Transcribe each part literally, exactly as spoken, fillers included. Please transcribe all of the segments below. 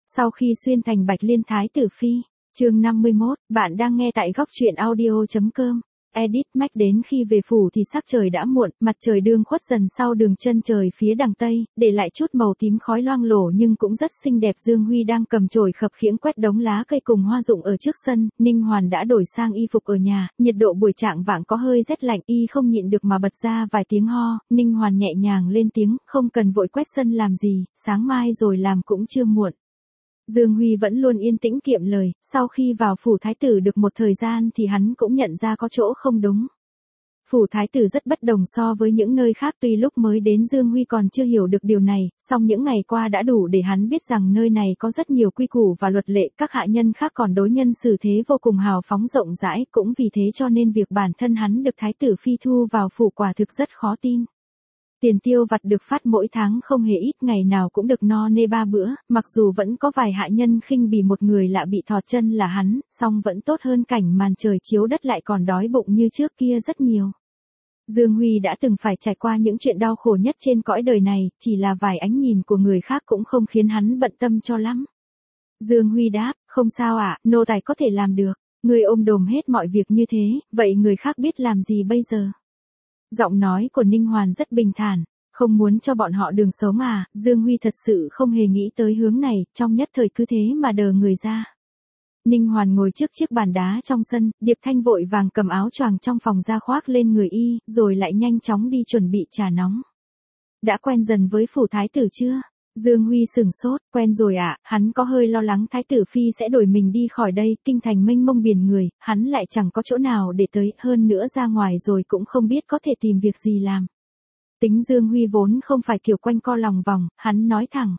Sau khi xuyên thành Bạch Liên Thái tử phi, chương năm mươi mốt, bạn đang nghe tại góc truyện audio chấm com. Edit Mac đến khi về phủ thì sắc trời đã muộn, mặt trời đương khuất dần sau đường chân trời phía đằng tây, để lại chút màu tím khói loang lổ nhưng cũng rất xinh đẹp. Dương Huy đang cầm chổi khập khiễng quét đống lá cây cùng hoa rụng ở trước sân, Ninh Hoàn đã đổi sang y phục ở nhà, nhiệt độ buổi trạng vạng có hơi rét lạnh, y không nhịn được mà bật ra vài tiếng ho. Ninh Hoàn nhẹ nhàng lên tiếng, không cần vội quét sân làm gì, sáng mai rồi làm cũng chưa muộn. Dương Huy vẫn luôn yên tĩnh kiệm lời, sau khi vào phủ thái tử được một thời gian thì hắn cũng nhận ra có chỗ không đúng. Phủ thái tử rất bất đồng so với những nơi khác, tuy lúc mới đến Dương Huy còn chưa hiểu được điều này, song những ngày qua đã đủ để hắn biết rằng nơi này có rất nhiều quy củ và luật lệ, các hạ nhân khác còn đối nhân xử thế vô cùng hào phóng rộng rãi, cũng vì thế cho nên việc bản thân hắn được thái tử phi thu vào phủ quả thực rất khó tin. Tiền tiêu vặt được phát mỗi tháng không hề ít, ngày nào cũng được no nê ba bữa, mặc dù vẫn có vài hạ nhân khinh bỉ một người lạ bị thọt chân là hắn, song vẫn tốt hơn cảnh màn trời chiếu đất lại còn đói bụng như trước kia rất nhiều. Dương Huy đã từng phải trải qua những chuyện đau khổ nhất trên cõi đời này, chỉ là vài ánh nhìn của người khác cũng không khiến hắn bận tâm cho lắm. Dương Huy đáp, không sao ạ, à, nô tài có thể làm được. Người ôm đồm hết mọi việc như thế, vậy người khác biết làm gì bây giờ? Giọng nói của Ninh Hoàn rất bình thản, không muốn cho bọn họ đường sống à. Dương Huy thật sự không hề nghĩ tới hướng này, trong nhất thời cứ thế mà đờ người ra. Ninh Hoàn ngồi trước chiếc bàn đá trong sân, Điệp Thanh vội vàng cầm áo choàng trong phòng ra khoác lên người y, rồi lại nhanh chóng đi chuẩn bị trà nóng. Đã quen dần với phủ thái tử chưa? Dương Huy sửng sốt, quen rồi ạ, à, hắn có hơi lo lắng thái tử phi sẽ đuổi mình đi khỏi đây, kinh thành mênh mông biển người, hắn lại chẳng có chỗ nào để tới, hơn nữa ra ngoài rồi cũng không biết có thể tìm việc gì làm. Tính Dương Huy vốn không phải kiểu quanh co lòng vòng, hắn nói thẳng.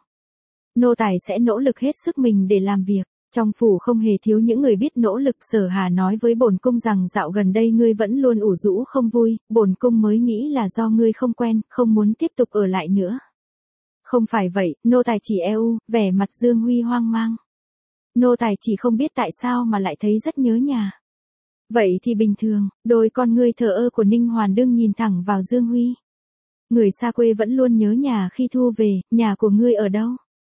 Nô tài sẽ nỗ lực hết sức mình để làm việc. Trong phủ không hề thiếu những người biết nỗ lực. Sở Hà nói với bổn cung rằng dạo gần đây ngươi vẫn luôn ủ rũ không vui, bổn cung mới nghĩ là do ngươi không quen, không muốn tiếp tục ở lại nữa. Không phải vậy, nô tài chỉ e u, vẻ mặt Dương Huy hoang mang. Nô tài chỉ không biết tại sao mà lại thấy rất nhớ nhà. Vậy thì bình thường, đôi con ngươi thờ ơ của Ninh Hoàn đương nhìn thẳng vào Dương Huy. Người xa quê vẫn luôn nhớ nhà khi thu về, nhà của ngươi ở đâu?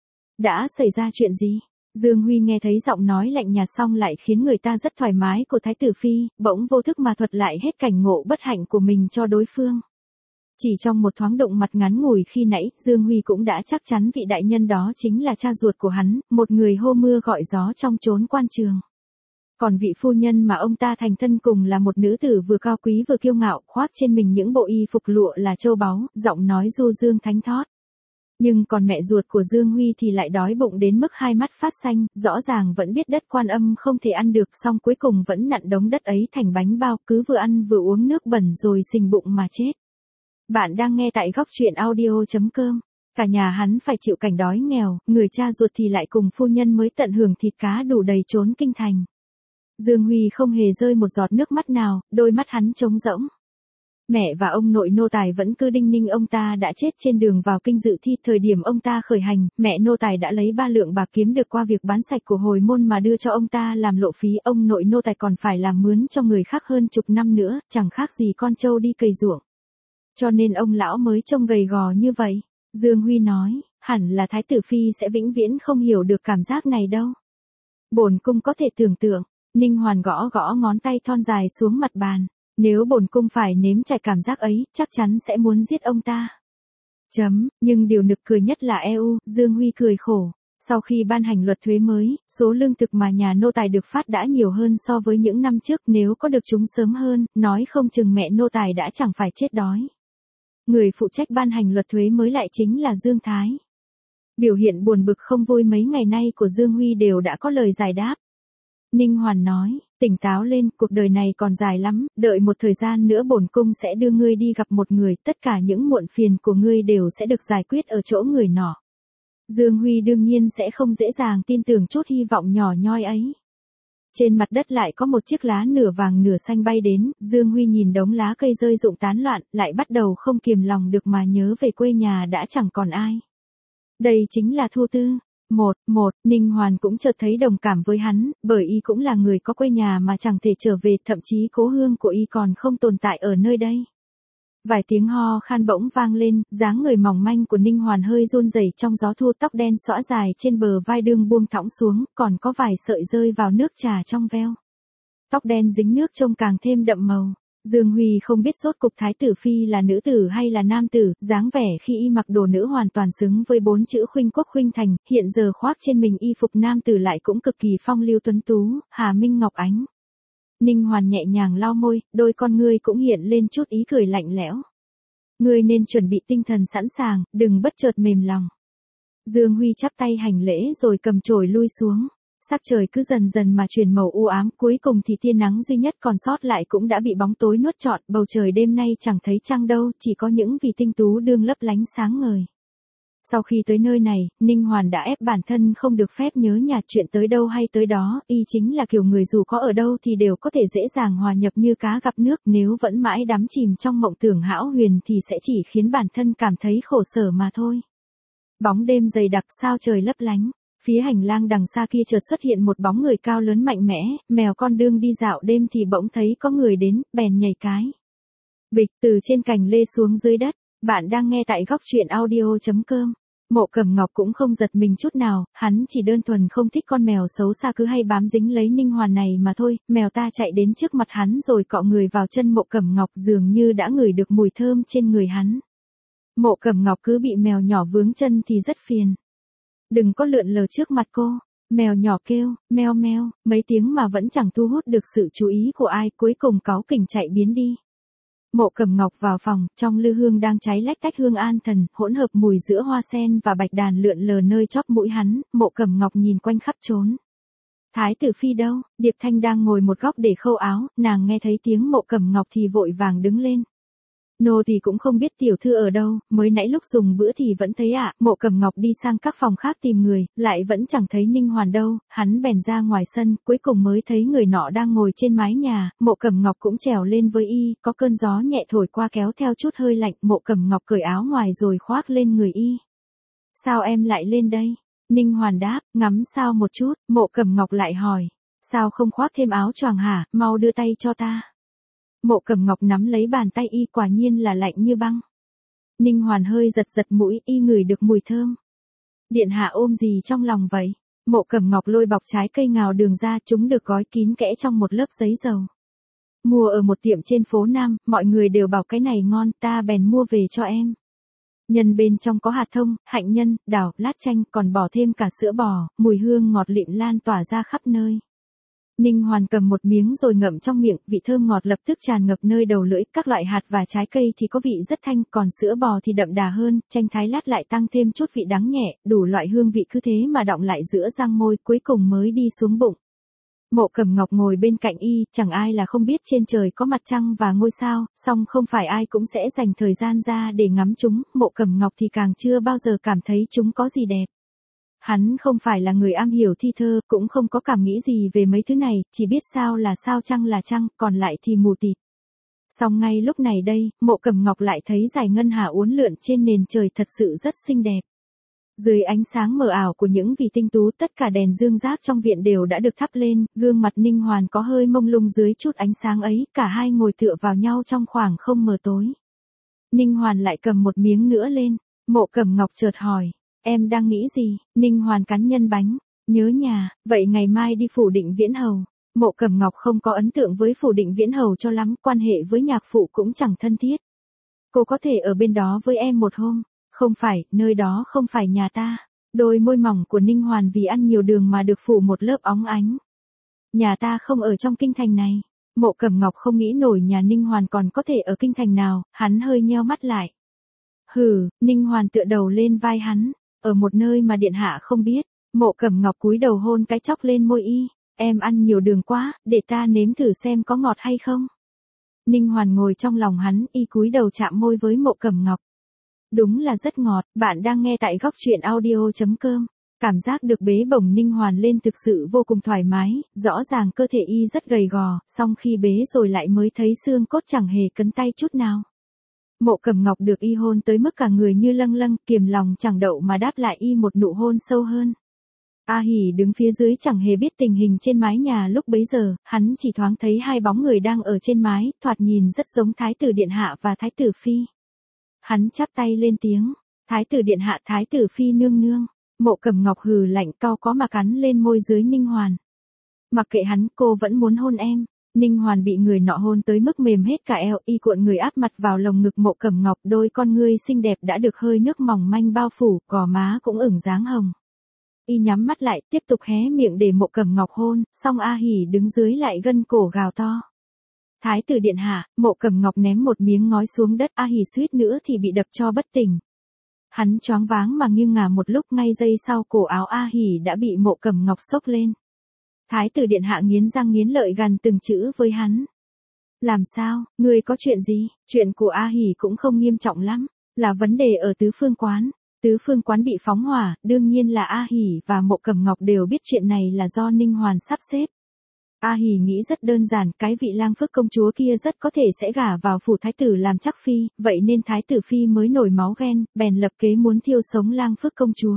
Đã xảy ra chuyện gì? Dương Huy nghe thấy giọng nói lạnh nhạt xong lại khiến người ta rất thoải mái của thái tử phi, bỗng vô thức mà thuật lại hết cảnh ngộ bất hạnh của mình cho đối phương. Chỉ trong một thoáng động mặt ngắn ngủi khi nãy, Dương Huy cũng đã chắc chắn vị đại nhân đó chính là cha ruột của hắn, một người hô mưa gọi gió trong chốn quan trường. Còn vị phu nhân mà ông ta thành thân cùng là một nữ tử vừa cao quý vừa kiêu ngạo, khoác trên mình những bộ y phục lụa là châu báu, giọng nói du dương thánh thót. Nhưng còn mẹ ruột của Dương Huy thì lại đói bụng đến mức hai mắt phát xanh, rõ ràng vẫn biết đất Quan Âm không thể ăn được, song cuối cùng vẫn nặn đống đất ấy thành bánh bao, cứ vừa ăn vừa uống nước bẩn rồi sình bụng mà chết. Bạn đang nghe tại góc truyện audio chấm com. Cả nhà hắn phải chịu cảnh đói nghèo, người cha ruột thì lại cùng phu nhân mới tận hưởng thịt cá đủ đầy trốn kinh thành. Dương Huy không hề rơi một giọt nước mắt nào, đôi mắt hắn trống rỗng. Mẹ và ông nội nô tài vẫn cứ đinh ninh ông ta đã chết trên đường vào kinh dự thi. Thời điểm ông ta khởi hành, mẹ nô tài đã lấy ba lượng bạc kiếm được qua việc bán sạch của hồi môn mà đưa cho ông ta làm lộ phí. Ông nội nô tài còn phải làm mướn cho người khác hơn chục năm nữa, chẳng khác gì con trâu đi cày ruộng. Cho nên ông lão mới trông gầy gò như vậy. Dương Huy nói, hẳn là thái tử phi sẽ vĩnh viễn không hiểu được cảm giác này đâu. Bổn cung có thể tưởng tượng. Ninh Hoàn gõ gõ ngón tay thon dài xuống mặt bàn. Nếu bổn cung phải nếm trải cảm giác ấy, chắc chắn sẽ muốn giết ông ta. Chấm, nhưng điều nực cười nhất là e u, Dương Huy cười khổ. Sau khi ban hành luật thuế mới, số lương thực mà nhà nô tài được phát đã nhiều hơn so với những năm trước, nếu có được chúng sớm hơn, nói không chừng mẹ nô tài đã chẳng phải chết đói. Người phụ trách ban hành luật thuế mới lại chính là Dương Thái. Biểu hiện buồn bực không vui mấy ngày nay của Dương Huy đều đã có lời giải đáp. Ninh Hoàn nói, tỉnh táo lên, cuộc đời này còn dài lắm, đợi một thời gian nữa bổn cung sẽ đưa ngươi đi gặp một người, tất cả những muộn phiền của ngươi đều sẽ được giải quyết ở chỗ người nọ. Dương Huy đương nhiên sẽ không dễ dàng tin tưởng chút hy vọng nhỏ nhoi ấy. Trên mặt đất lại có một chiếc lá nửa vàng nửa xanh bay đến, Dương Huy nhìn đống lá cây rơi rụng tán loạn, lại bắt đầu không kiềm lòng được mà nhớ về quê nhà đã chẳng còn ai. Đây chính là Thu Tư. Một, một, Ninh Hoàn cũng chợt thấy đồng cảm với hắn, bởi y cũng là người có quê nhà mà chẳng thể trở về, thậm chí cố hương của y còn không tồn tại ở nơi đây. Vài tiếng ho khan bỗng vang lên, dáng người mỏng manh của Ninh Hoàn hơi run rẩy trong gió thu, tóc đen xõa dài trên bờ vai đương buông thõng xuống, còn có vài sợi rơi vào nước trà trong veo. Tóc đen dính nước trông càng thêm đậm màu. Dương Huy không biết rốt cục Thái tử Phi là nữ tử hay là nam tử, dáng vẻ khi y mặc đồ nữ hoàn toàn xứng với bốn chữ khuynh quốc khuynh thành, hiện giờ khoác trên mình y phục nam tử lại cũng cực kỳ phong lưu tuấn tú, Hà Minh Ngọc Ánh. Ninh Hoàn nhẹ nhàng lau môi, đôi con ngươi cũng hiện lên chút ý cười lạnh lẽo. Ngươi nên chuẩn bị tinh thần sẵn sàng, đừng bất chợt mềm lòng. Dương Huy chắp tay hành lễ rồi cầm chổi lui xuống. Sắc trời cứ dần dần mà chuyển màu u ám, cuối cùng thì tia nắng duy nhất còn sót lại cũng đã bị bóng tối nuốt trọn, bầu trời đêm nay chẳng thấy trăng đâu, chỉ có những vì tinh tú đương lấp lánh sáng ngời. Sau khi tới nơi này, Ninh Hoàn đã ép bản thân không được phép nhớ nhà, chuyện tới đâu hay tới đó, y chính là kiểu người dù có ở đâu thì đều có thể dễ dàng hòa nhập như cá gặp nước, nếu vẫn mãi đắm chìm trong mộng tưởng hão huyền thì sẽ chỉ khiến bản thân cảm thấy khổ sở mà thôi. Bóng đêm dày đặc, sao trời lấp lánh. Phía hành lang đằng xa kia chợt xuất hiện một bóng người cao lớn mạnh mẽ, mèo con đương đi dạo đêm thì bỗng thấy có người đến, bèn nhảy cái. Bịch từ trên cành lê xuống dưới đất, bạn đang nghe tại góc truyện audio chấm com. Mộ Cẩm Ngọc cũng không giật mình chút nào, hắn chỉ đơn thuần không thích con mèo xấu xa cứ hay bám dính lấy Ninh Hoàn này mà thôi, mèo ta chạy đến trước mặt hắn rồi cọ người vào chân Mộ Cẩm Ngọc dường như đã ngửi được mùi thơm trên người hắn. Mộ Cẩm Ngọc cứ bị mèo nhỏ vướng chân thì rất phiền. Đừng có lượn lờ trước mặt cô, mèo nhỏ kêu, meo meo, mấy tiếng mà vẫn chẳng thu hút được sự chú ý của ai, cuối cùng cáu kỉnh chạy biến đi. Mộ Cẩm Ngọc vào phòng, trong lư hương đang cháy lách tách hương an thần, hỗn hợp mùi giữa hoa sen và bạch đàn lượn lờ nơi chóp mũi hắn, Mộ Cẩm Ngọc nhìn quanh khắp trốn. Thái tử Phi đâu? Điệp Thanh đang ngồi một góc để khâu áo, nàng nghe thấy tiếng Mộ Cẩm Ngọc thì vội vàng đứng lên. Nô thì cũng không biết tiểu thư ở đâu, mới nãy lúc dùng bữa thì vẫn thấy ạ. À. Mộ Cẩm Ngọc đi sang các phòng khác tìm người, lại vẫn chẳng thấy Ninh Hoàn đâu, hắn bèn ra ngoài sân, cuối cùng mới thấy người nọ đang ngồi trên mái nhà, Mộ Cẩm Ngọc cũng trèo lên với y, có cơn gió nhẹ thổi qua kéo theo chút hơi lạnh, Mộ Cẩm Ngọc cởi áo ngoài rồi khoác lên người y. Sao em lại lên đây? Ninh Hoàn đáp, ngắm sao một chút, Mộ Cẩm Ngọc lại hỏi, sao không khoác thêm áo choàng hả, mau đưa tay cho ta. Mộ Cẩm Ngọc nắm lấy bàn tay y, quả nhiên là lạnh như băng. Ninh Hoàn hơi giật giật mũi, y ngửi được mùi thơm. Điện hạ ôm gì trong lòng vậy? Mộ Cẩm Ngọc lôi bọc trái cây ngào đường ra, chúng được gói kín kẽ trong một lớp giấy dầu. Mua ở một tiệm trên phố Nam, mọi người đều bảo cái này ngon, ta bèn mua về cho em. Nhân bên trong có hạt thông, hạnh nhân, đào, lát chanh, còn bỏ thêm cả sữa bò, mùi hương ngọt lịm lan tỏa ra khắp nơi. Ninh Hoàn cầm một miếng rồi ngậm trong miệng, vị thơm ngọt lập tức tràn ngập nơi đầu lưỡi, các loại hạt và trái cây thì có vị rất thanh, còn sữa bò thì đậm đà hơn, chanh thái lát lại tăng thêm chút vị đắng nhẹ, đủ loại hương vị cứ thế mà đọng lại giữa răng môi, cuối cùng mới đi xuống bụng. Mộ Cẩm Ngọc ngồi bên cạnh y, chẳng ai là không biết trên trời có mặt trăng và ngôi sao, song không phải ai cũng sẽ dành thời gian ra để ngắm chúng, Mộ Cẩm Ngọc thì càng chưa bao giờ cảm thấy chúng có gì đẹp. Hắn không phải là người am hiểu thi thơ, cũng không có cảm nghĩ gì về mấy thứ này, chỉ biết sao là sao, trăng là trăng, còn lại thì mù tịt. Song ngay lúc này đây, Mộ Cẩm Ngọc lại thấy dải ngân hà uốn lượn trên nền trời thật sự rất xinh đẹp. Dưới ánh sáng mờ ảo của những vì tinh tú, tất cả đèn dương rác trong viện đều đã được thắp lên, gương mặt Ninh Hoàn có hơi mông lung dưới chút ánh sáng ấy, cả hai ngồi tựa vào nhau trong khoảng không mờ tối. Ninh Hoàn lại cầm một miếng nữa lên, Mộ Cẩm Ngọc chợt hỏi. Em đang nghĩ gì? Ninh Hoàn cắn nhân bánh. Nhớ nhà, vậy ngày mai đi Phủ Định Viễn Hầu. Mộ Cẩm Ngọc không có ấn tượng với Phủ Định Viễn Hầu cho lắm, quan hệ với nhạc phụ cũng chẳng thân thiết. Cô có thể ở bên đó với em một hôm. Không phải, nơi đó không phải nhà ta. Đôi môi mỏng của Ninh Hoàn vì ăn nhiều đường mà được phủ một lớp óng ánh. Nhà ta không ở trong kinh thành này. Mộ Cẩm Ngọc không nghĩ nổi nhà Ninh Hoàn còn có thể ở kinh thành nào, hắn hơi nheo mắt lại. Hừ, Ninh Hoàn tựa đầu lên vai hắn. Ở một nơi mà điện hạ không biết, Mộ Cẩm Ngọc cúi đầu hôn cái chóc lên môi y, em ăn nhiều đường quá, để ta nếm thử xem có ngọt hay không. Ninh Hoàn ngồi trong lòng hắn, y cúi đầu chạm môi với Mộ Cẩm Ngọc. Đúng là rất ngọt, bạn đang nghe tại góc truyện audio chấm com. Cảm giác được bế bổng Ninh Hoàn lên thực sự vô cùng thoải mái, rõ ràng cơ thể y rất gầy gò, song khi bế rồi lại mới thấy xương cốt chẳng hề cấn tay chút nào. Mộ Cẩm Ngọc được y hôn tới mức cả người như lâng lâng, kiềm lòng chẳng đậu mà đáp lại y một nụ hôn sâu hơn. A Hỉ đứng phía dưới chẳng hề biết tình hình trên mái nhà lúc bấy giờ, hắn chỉ thoáng thấy hai bóng người đang ở trên mái, thoạt nhìn rất giống Thái tử Điện Hạ và Thái tử Phi. Hắn chắp tay lên tiếng, Thái tử Điện Hạ, Thái tử Phi nương nương. Mộ Cẩm Ngọc hừ lạnh cau có mà cắn lên môi dưới Ninh Hoàn. Mặc kệ hắn, cô vẫn muốn hôn em. Ninh Hoàn bị người nọ hôn tới mức mềm hết cả eo, y cuộn người áp mặt vào lồng ngực Mộ Cẩm Ngọc, đôi con ngươi xinh đẹp đã được hơi nước mỏng manh bao phủ, gò má cũng ửng dáng hồng. Y nhắm mắt lại, tiếp tục hé miệng để Mộ Cẩm Ngọc hôn, xong A Hỉ đứng dưới lại gân cổ gào to. Thái tử Điện Hạ, Mộ Cẩm Ngọc ném một miếng ngói xuống đất, A Hỉ suýt nữa thì bị đập cho bất tỉnh. Hắn choáng váng mà nghiêng ngả một lúc, ngay giây sau cổ áo A Hỉ đã bị Mộ Cẩm Ngọc xốc lên. Thái tử Điện Hạ nghiến răng nghiến lợi gằn từng chữ với hắn. Làm sao, ngươi có chuyện gì? Chuyện của A Hỉ cũng không nghiêm trọng lắm, là vấn đề ở Tứ Phương Quán. Tứ Phương Quán bị phóng hỏa, đương nhiên là A Hỉ và Mộ Cẩm Ngọc đều biết chuyện này là do Ninh Hoàn sắp xếp. A Hỉ nghĩ rất đơn giản, cái vị Lang Phước công chúa kia rất có thể sẽ gả vào phủ thái tử làm chắc phi, vậy nên thái tử Phi mới nổi máu ghen, bèn lập kế muốn thiêu sống Lang Phước công chúa.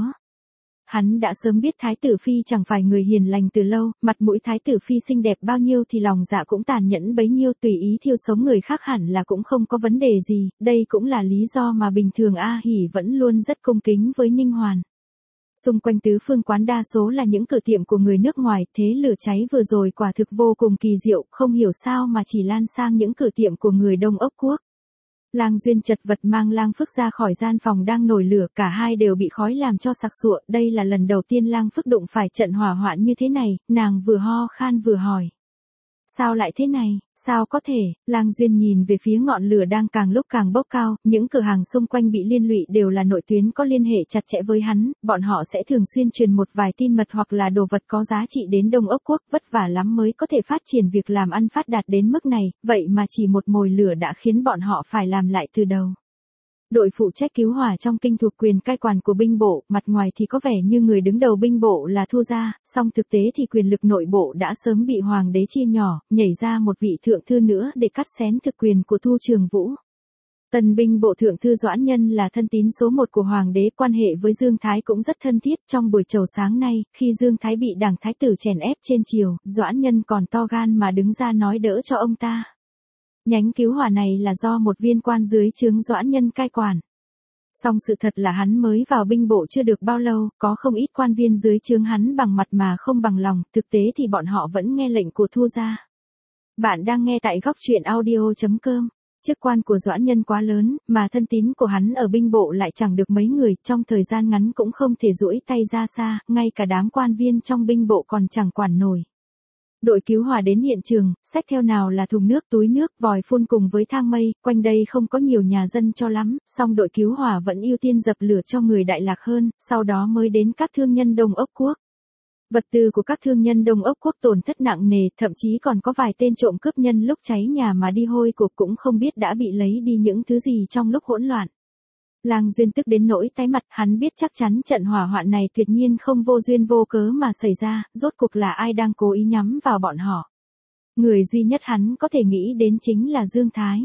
Hắn đã sớm biết thái tử Phi chẳng phải người hiền lành từ lâu, mặt mũi thái tử Phi xinh đẹp bao nhiêu thì lòng dạ cũng tàn nhẫn bấy nhiêu, tùy ý thiêu sống người khác hẳn là cũng không có vấn đề gì, đây cũng là lý do mà bình thường A Hỉ vẫn luôn rất cung kính với Ninh Hoàn. Xung quanh Tứ Phương Quán đa số là những cửa tiệm của người nước ngoài, thế lửa cháy vừa rồi quả thực vô cùng kỳ diệu, không hiểu sao mà chỉ lan sang những cửa tiệm của người Đông Ốc Quốc. Lang Duyên chật vật mang Lang Phước ra khỏi gian phòng đang nổi lửa, cả hai đều bị khói làm cho sặc sụa, đây là lần đầu tiên Lang Phước đụng phải trận hỏa hoạn như thế này, nàng vừa ho khan vừa hỏi. Sao lại thế này, sao có thể? Lang Duyên nhìn về phía ngọn lửa đang càng lúc càng bốc cao, những cửa hàng xung quanh bị liên lụy đều là nội tuyến có liên hệ chặt chẽ với hắn, bọn họ sẽ thường xuyên truyền một vài tin mật hoặc là đồ vật có giá trị đến Đông Ốc Quốc, vất vả lắm mới có thể phát triển việc làm ăn phát đạt đến mức này, vậy mà chỉ một mồi lửa đã khiến bọn họ phải làm lại từ đầu. Đội phụ trách cứu hỏa trong kinh thuộc quyền cai quản của binh bộ, mặt ngoài thì có vẻ như người đứng đầu binh bộ là Thu Gia, song thực tế thì quyền lực nội bộ đã sớm bị hoàng đế chia nhỏ, nhảy ra một vị thượng thư nữa để cắt xén thực quyền của Thu Trường Vũ. Tần binh bộ thượng thư Doãn Nhân là thân tín số một của hoàng đế, quan hệ với Dương Thái cũng rất thân thiết. Trong buổi chầu sáng nay, khi Dương Thái bị đảng thái tử chèn ép trên triều, Doãn Nhân còn to gan mà đứng ra nói đỡ cho ông ta. Nhánh cứu hỏa này là do một viên quan dưới trướng Doãn Nhân cai quản. Song sự thật là hắn mới vào binh bộ chưa được bao lâu, có không ít quan viên dưới trướng hắn bằng mặt mà không bằng lòng, thực tế thì bọn họ vẫn nghe lệnh của Thu Gia. Bạn đang nghe tại góc truyện audio chấm com. Chức quan của Doãn Nhân quá lớn, mà thân tín của hắn ở binh bộ lại chẳng được mấy người, trong thời gian ngắn cũng không thể duỗi tay ra xa, ngay cả đám quan viên trong binh bộ còn chẳng quản nổi. Đội cứu hỏa đến hiện trường, xách theo nào là thùng nước, túi nước, vòi phun cùng với thang mây, quanh đây không có nhiều nhà dân cho lắm, song đội cứu hỏa vẫn ưu tiên dập lửa cho người Đại Lạc hơn, sau đó mới đến các thương nhân Đông Ốc Quốc. Vật tư của các thương nhân Đông Ốc Quốc tổn thất nặng nề, thậm chí còn có vài tên trộm cướp nhân lúc cháy nhà mà đi hôi cuộc cũng không biết đã bị lấy đi những thứ gì trong lúc hỗn loạn. Lang Duyên tức đến nỗi tái mặt, hắn biết chắc chắn trận hỏa hoạn này tuyệt nhiên không vô duyên vô cớ mà xảy ra, rốt cuộc là ai đang cố ý nhắm vào bọn họ. Người duy nhất hắn có thể nghĩ đến chính là Dương Thái.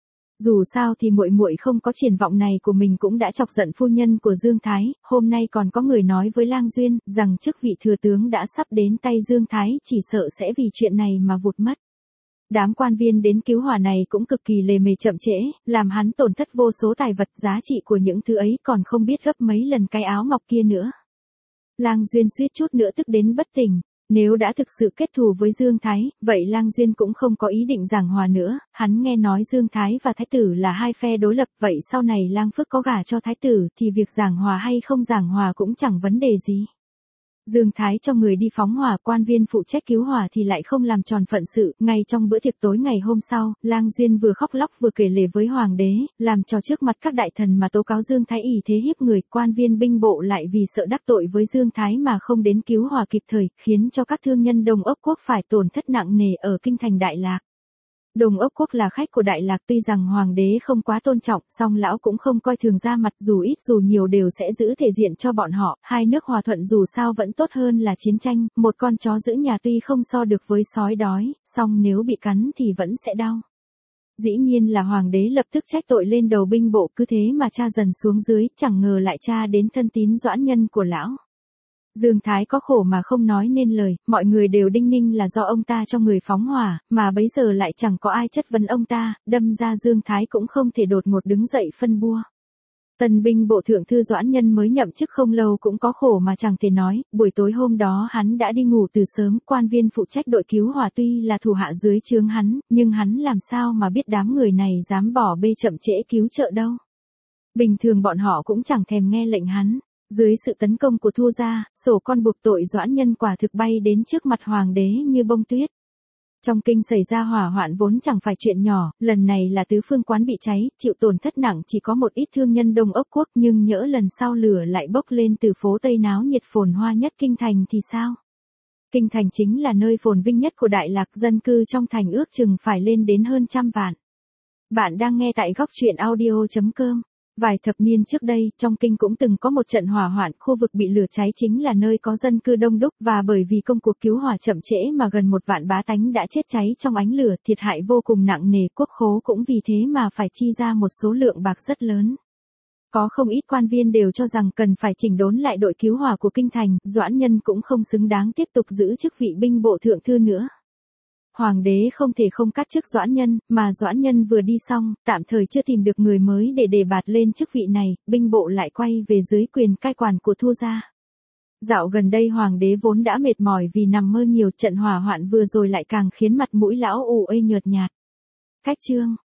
Dù sao thì muội muội không có triển vọng này của mình cũng đã chọc giận phu nhân của Dương Thái, hôm nay còn có người nói với Lang Duyên rằng chức vị thừa tướng đã sắp đến tay Dương Thái, chỉ sợ sẽ vì chuyện này mà vụt mất. Đám quan viên đến cứu hỏa này cũng cực kỳ lề mề chậm trễ, làm hắn tổn thất vô số tài vật, giá trị của những thứ ấy còn không biết gấp mấy lần cái áo ngọc kia nữa. Lang Duyên suýt chút nữa tức đến bất tỉnh. Nếu đã thực sự kết thù với Dương Thái, vậy Lang Duyên cũng không có ý định giảng hòa nữa, hắn nghe nói Dương Thái và Thái tử là hai phe đối lập, vậy sau này Lang Phước có gả cho Thái tử thì việc giảng hòa hay không giảng hòa cũng chẳng vấn đề gì. Dương Thái cho người đi phóng hỏa, quan viên phụ trách cứu hỏa thì lại không làm tròn phận sự, ngay trong bữa tiệc tối ngày hôm sau, Lang Duyên vừa khóc lóc vừa kể lể với hoàng đế, làm cho trước mặt các đại thần mà tố cáo Dương Thái ỷ thế hiếp người, quan viên binh bộ lại vì sợ đắc tội với Dương Thái mà không đến cứu hỏa kịp thời, khiến cho các thương nhân Đông Ốc Quốc phải tổn thất nặng nề ở kinh thành Đại Lạc. Đông Ốc Quốc là khách của Đại Lạc, tuy rằng hoàng đế không quá tôn trọng, song lão cũng không coi thường ra mặt, dù ít dù nhiều đều sẽ giữ thể diện cho bọn họ, hai nước hòa thuận dù sao vẫn tốt hơn là chiến tranh, một con chó giữ nhà tuy không so được với sói đói, song nếu bị cắn thì vẫn sẽ đau. Dĩ nhiên là hoàng đế lập tức trách tội lên đầu binh bộ, cứ thế mà tra dần xuống dưới, chẳng ngờ lại tra đến thân tín Doãn Nhân của lão. Dương Thái có khổ mà không nói nên lời, mọi người đều đinh ninh là do ông ta cho người phóng hỏa, mà bấy giờ lại chẳng có ai chất vấn ông ta, đâm ra Dương Thái cũng không thể đột ngột đứng dậy phân bua. Tân binh bộ thượng thư Doãn Nhân mới nhậm chức không lâu cũng có khổ mà chẳng thể nói, buổi tối hôm đó hắn đã đi ngủ từ sớm, quan viên phụ trách đội cứu hỏa tuy là thủ hạ dưới trướng hắn, nhưng hắn làm sao mà biết đám người này dám bỏ bê chậm trễ cứu trợ đâu. Bình thường bọn họ cũng chẳng thèm nghe lệnh hắn. Dưới sự tấn công của Thu gia, sổ con buộc tội Doãn Nhân quả thực bay đến trước mặt hoàng đế như bông tuyết. Trong kinh xảy ra hỏa hoạn vốn chẳng phải chuyện nhỏ, lần này là tứ phương quán bị cháy, chịu tổn thất nặng chỉ có một ít thương nhân Đông Ốc quốc, nhưng nhỡ lần sau lửa lại bốc lên từ phố Tây náo nhiệt phồn hoa nhất kinh thành thì sao? Kinh thành chính là nơi phồn vinh nhất của Đại Lạc, dân cư trong thành ước chừng phải lên đến hơn trăm vạn. Bạn đang nghe tại góc truyện audio chấm com. Vài thập niên trước đây, trong kinh cũng từng có một trận hỏa hoạn, khu vực bị lửa cháy chính là nơi có dân cư đông đúc, và bởi vì công cuộc cứu hỏa chậm trễ mà gần một vạn bá tánh đã chết cháy trong ánh lửa, thiệt hại vô cùng nặng nề, quốc khố cũng vì thế mà phải chi ra một số lượng bạc rất lớn. Có không ít quan viên đều cho rằng cần phải chỉnh đốn lại đội cứu hỏa của kinh thành, Doãn Nhân cũng không xứng đáng tiếp tục giữ chức vị binh bộ thượng thư nữa. Hoàng đế không thể không cắt chức Doãn Nhân, mà Doãn Nhân vừa đi xong, tạm thời chưa tìm được người mới để đề bạt lên chức vị này, binh bộ lại quay về dưới quyền cai quản của Thu gia. Dạo gần đây hoàng đế vốn đã mệt mỏi vì nằm mơ nhiều, trận hỏa hoạn vừa rồi lại càng khiến mặt mũi lão ù ê nhợt nhạt. Cách chương